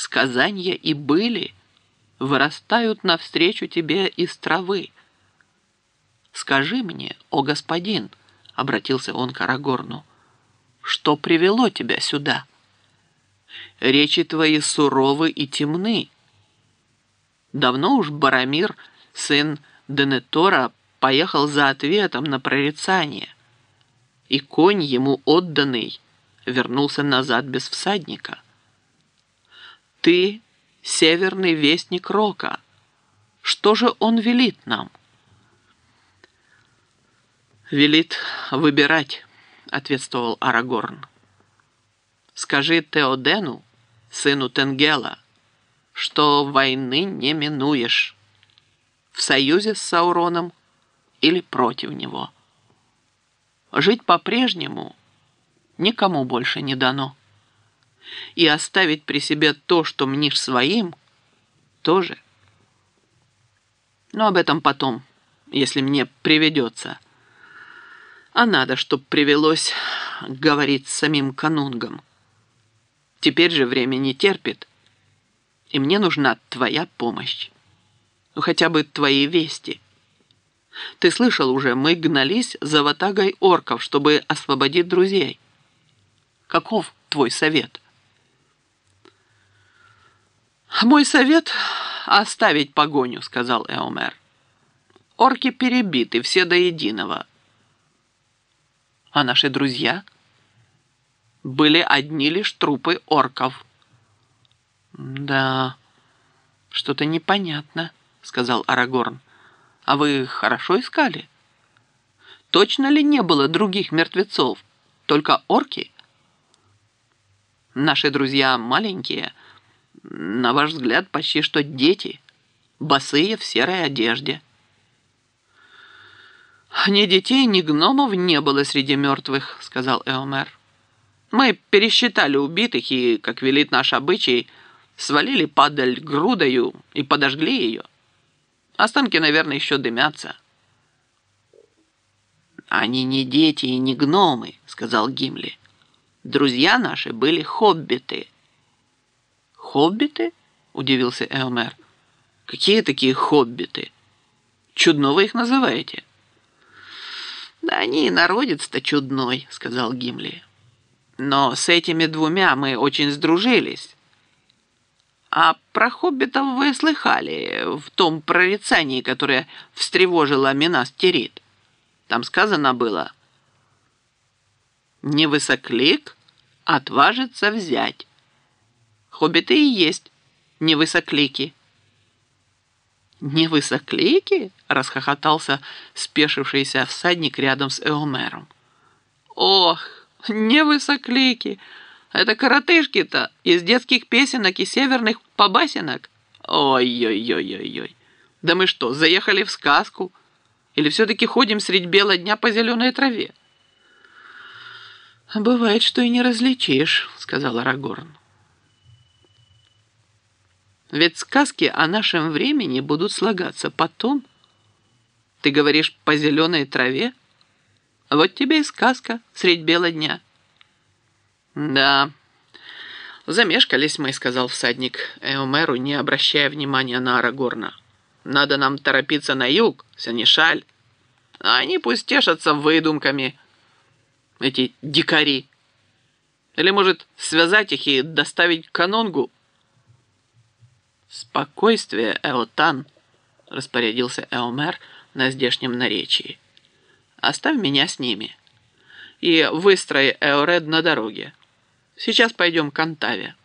сказания и были, вырастают навстречу тебе из травы. Скажи мне, о господин, — обратился он к Арагорну, — что привело тебя сюда? Речи твои суровы и темны. Давно уж Барамир, сын Денетора, поехал за ответом на прорицание, и конь ему отданный вернулся назад без всадника. Ты — северный вестник Рока. Что же он велит нам? «Велит выбирать», — ответствовал Арагорн. «Скажи Теодену, сыну Тенгела, что войны не минуешь, в союзе с Сауроном или против него. Жить по-прежнему никому больше не дано, и оставить при себе то, что мнишь своим, тоже. Но об этом потом, если мне приведется. А надо, чтоб привелось, говорить с самим Канунгом. Теперь же время не терпит, и мне нужна твоя помощь. Ну, хотя бы твои вести. Ты слышал уже, мы гнались за ватагой орков, чтобы освободить друзей. Каков твой совет?» «Мой совет — оставить погоню», — сказал Эомер. «Орки перебиты, все до единого. А наши друзья? Были одни лишь трупы орков». «Да, что-то непонятно», — сказал Арагорн. «А вы хорошо искали? Точно ли не было других мертвецов? Только орки? Наши друзья маленькие, на ваш взгляд, почти что дети, босые в серой одежде». «Ни детей, ни гномов не было среди мертвых», — сказал Эомер. «Мы пересчитали убитых и, как велит наш обычай, свалили падаль грудою и подожгли ее. Останки, наверное, еще дымятся». «Они не дети и не гномы», — сказал Гимли. «Друзья наши были хоббиты». «Хоббиты?» — удивился Эомер. «Какие такие хоббиты? Чудно вы их называете». «Да они и народец-то чудной», — сказал Гимли. «Но с этими двумя мы очень сдружились. А про хоббитов вы слыхали в том прорицании, которое встревожило Минас Тирит? Там сказано было: «Невысоклик отважится взять». Хоббиты и есть невысоклики». «Невысоклики?» — расхохотался спешившийся всадник рядом с Эомером. «Ох, невысоклики! Это коротышки-то из детских песенок и северных побасенок? Ой-ой-ой-ой-ой! Да мы что, заехали в сказку? Или все-таки ходим средь бела дня по зеленой траве?» «Бывает, что и не различишь», — сказал Арагорн. «Ведь сказки о нашем времени будут слагаться потом. Ты говоришь, по зеленой траве? Вот тебе и сказка средь бела дня». «Да, замешкались мы», — сказал всадник Эомеру, не обращая внимания на Арагорна. «Надо нам торопиться на юг, Сенешаль. А они пусть тешатся выдумками, эти дикари. Или, может, связать их и доставить к Канунгу?» «Спокойствие, Эотан», — распорядился Эомер на здешнем наречии. «Оставь меня с ними и выстрой Эоред на дороге. Сейчас пойдем к Антаве».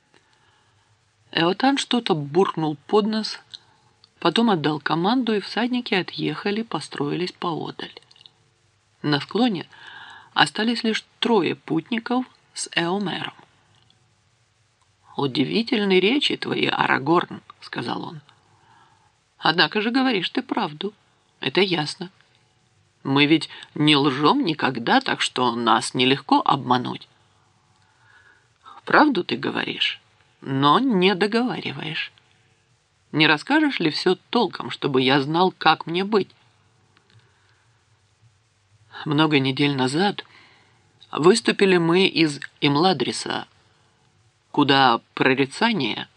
Эотан что-то буркнул под нос, потом отдал команду, и всадники отъехали, построились поодаль. На склоне остались лишь 3 путников с Эомером. «Удивительные речи твои, Арагорн», — сказал он. «Однако же говоришь ты правду. Это ясно. Мы ведь не лжем никогда, так что нас нелегко обмануть». «Правду ты говоришь, но не договариваешь. Не расскажешь ли все толком, чтобы я знал, как мне быть?» «Много недель назад выступили мы из Имладриса. куда прорицание